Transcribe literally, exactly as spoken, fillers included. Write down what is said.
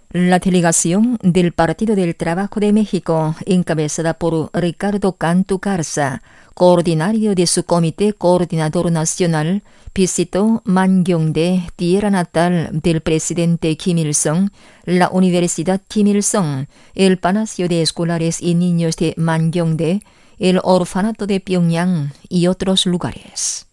La delegación del Partido del Trabajo de México, encabezada por Ricardo Cantu Garza, coordinario de su Comité Coordinador Nacional, visitó Mangyongdae, tierra natal del presidente Kim Il-sung, la Universidad Kim Il-sung, el Palacio de Escolares y Niños de Mangyongdae, el Orfanato de Pyongyang y otros lugares.